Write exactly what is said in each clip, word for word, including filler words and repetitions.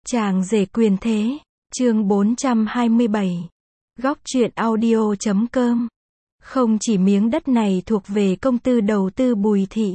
Chàng rể quyền thế, chương bốn trăm hai mươi bảy. Góc truyện audio chấm com. Không chỉ miếng đất này thuộc về công ty đầu tư Bùi Thị.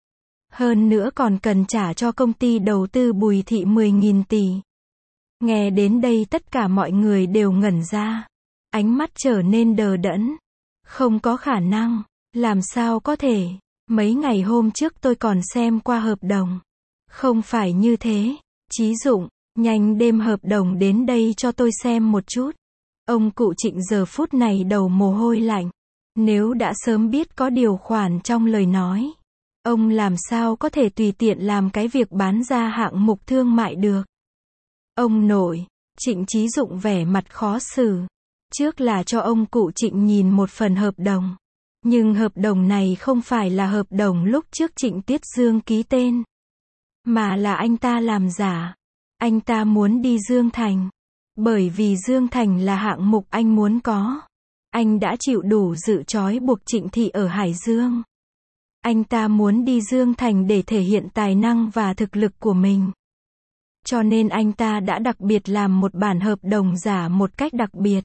Hơn nữa còn cần trả cho công ty đầu tư Bùi Thị mười nghìn tỷ. Nghe đến đây tất cả mọi người đều ngẩn ra. Ánh mắt trở nên đờ đẫn. Không có khả năng. Làm sao có thể. Mấy ngày hôm trước tôi còn xem qua hợp đồng. Không phải như thế. Chí Dụng, nhanh đem hợp đồng đến đây cho tôi xem một chút. Ông cụ Trịnh giờ phút này đầu mồ hôi lạnh. Nếu đã sớm biết có điều khoản trong lời nói, ông làm sao có thể tùy tiện làm cái việc bán ra hạng mục thương mại được. Ông nội, Trịnh Chí Dụng vẻ mặt khó xử. Trước là cho ông cụ Trịnh nhìn một phần hợp đồng. Nhưng hợp đồng này không phải là hợp đồng lúc trước Trịnh Tiết Dương ký tên. Mà là anh ta làm giả. Anh ta muốn đi Dương Thành. Bởi vì Dương Thành là hạng mục anh muốn có. Anh đã chịu đủ sự trói buộc Trịnh Thị ở Hải Dương. Anh ta muốn đi Dương Thành để thể hiện tài năng và thực lực của mình. Cho nên anh ta đã đặc biệt làm một bản hợp đồng giả một cách đặc biệt.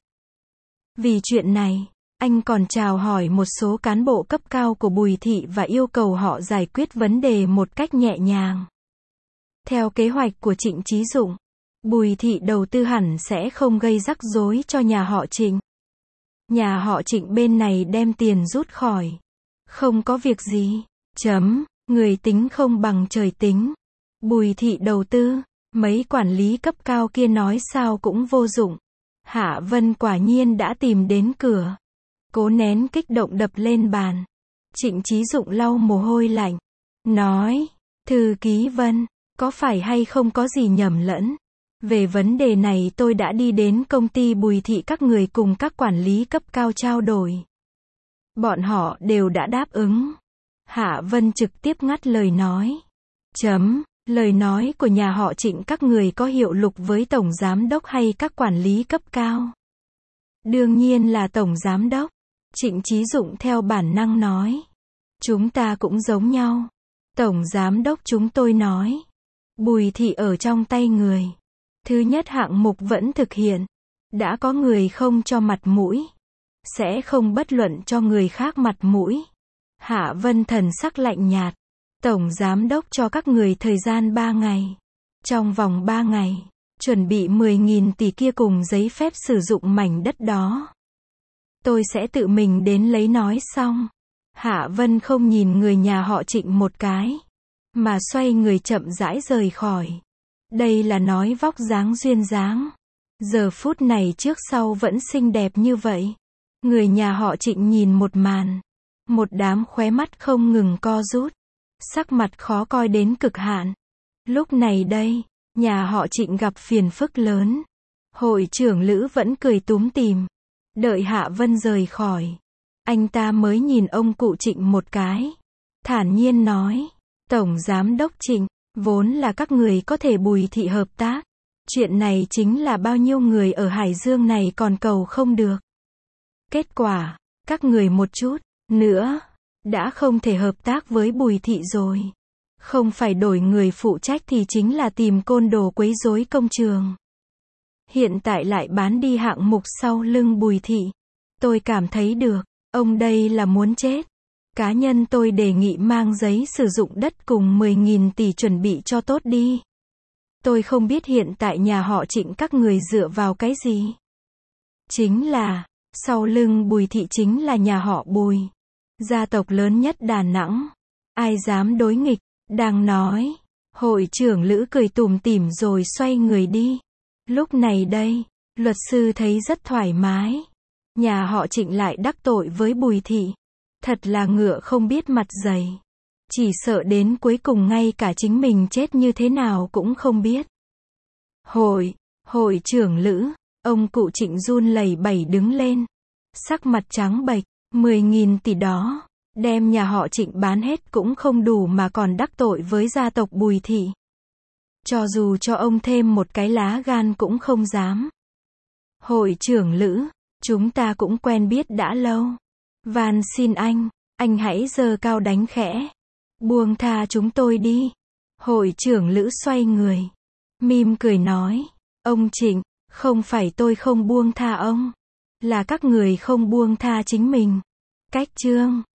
Vì chuyện này, anh còn chào hỏi một số cán bộ cấp cao của Bùi Thị và yêu cầu họ giải quyết vấn đề một cách nhẹ nhàng. Theo kế hoạch của Trịnh Chí Dụng, Bùi Thị đầu tư hẳn sẽ không gây rắc rối cho nhà họ Trịnh. Nhà họ Trịnh bên này đem tiền rút khỏi. Không có việc gì. Chấm, người tính không bằng trời tính. Bùi Thị đầu tư, mấy quản lý cấp cao kia nói sao cũng vô dụng. Hạ Vân quả nhiên đã tìm đến cửa. Cố nén kích động đập lên bàn. Trịnh Chí Dụng lau mồ hôi lạnh. Nói, thư ký Vân, có phải hay không có gì nhầm lẫn? Về vấn đề này tôi đã đi đến công ty Bùi Thị các người cùng các quản lý cấp cao trao đổi. Bọn họ đều đã đáp ứng. Hạ Vân trực tiếp ngắt lời nói. Chấm, lời nói của nhà họ Trịnh các người có hiệu lực với tổng giám đốc hay các quản lý cấp cao? Đương nhiên là tổng giám đốc. Trịnh Chí Dụng theo bản năng nói. Chúng ta cũng giống nhau. Tổng giám đốc chúng tôi nói. Bùi Thị ở trong tay người. Thứ nhất hạng mục vẫn thực hiện. Đã có người không cho mặt mũi. Sẽ không bất luận cho người khác mặt mũi. Hạ Vân thần sắc lạnh nhạt. Tổng giám đốc cho các người thời gian ba ngày. Trong vòng ba ngày, chuẩn bị mười nghìn tỷ kia cùng giấy phép sử dụng mảnh đất đó. Tôi sẽ tự mình đến lấy nói xong. Hạ Vân không nhìn người nhà họ Trịnh một cái. Mà xoay người chậm rãi rời khỏi. Đây là nói vóc dáng duyên dáng. Giờ phút này trước sau vẫn xinh đẹp như vậy. Người nhà họ Trịnh nhìn một màn. Một đám khóe mắt không ngừng co rút. Sắc mặt khó coi đến cực hạn. Lúc này đây, nhà họ Trịnh gặp phiền phức lớn. Hội trưởng Lữ vẫn cười túm tỉm. Đợi Hạ Vân rời khỏi. Anh ta mới nhìn ông cụ Trịnh một cái. Thản nhiên nói. Tổng giám đốc Trịnh, vốn là các người có thể Bùi Thị hợp tác. Chuyện này chính là bao nhiêu người ở Hải Dương này còn cầu không được. Kết quả, các người một chút nữa đã không thể hợp tác với Bùi Thị rồi. Không phải đổi người phụ trách thì chính là tìm côn đồ quấy rối công trường. Hiện tại lại bán đi hạng mục sau lưng Bùi Thị. Tôi cảm thấy được, ông đây là muốn chết. Cá nhân tôi đề nghị mang giấy sử dụng đất cùng mười nghìn tỷ chuẩn bị cho tốt đi. Tôi không biết hiện tại nhà họ Trịnh các người dựa vào cái gì. Chính là, sau lưng Bùi Thị chính là nhà họ Bùi. Gia tộc lớn nhất Đà Nẵng. Ai dám đối nghịch, đang nói. Hội trưởng Lữ cười tủm tỉm rồi xoay người đi. Lúc này đây, luật sư thấy rất thoải mái. Nhà họ Trịnh lại đắc tội với Bùi Thị. Thật là ngựa không biết mặt dày. Chỉ sợ đến cuối cùng ngay cả chính mình chết như thế nào cũng không biết. Hội, hội trưởng Lữ, ông cụ Trịnh run lẩy bẩy đứng lên. Sắc mặt trắng bệch, mười nghìn tỷ đó, đem nhà họ Trịnh bán hết cũng không đủ mà còn đắc tội với gia tộc Bùi Thị. Cho dù cho ông thêm một cái lá gan cũng không dám. Hội trưởng Lữ, chúng ta cũng quen biết đã lâu. Van xin anh, anh hãy giơ cao đánh khẽ. Buông tha chúng tôi đi. Hội trưởng Lữ xoay người. Mim cười nói, ông Trịnh, không phải tôi không buông tha ông, là các người không buông tha chính mình. Cách chương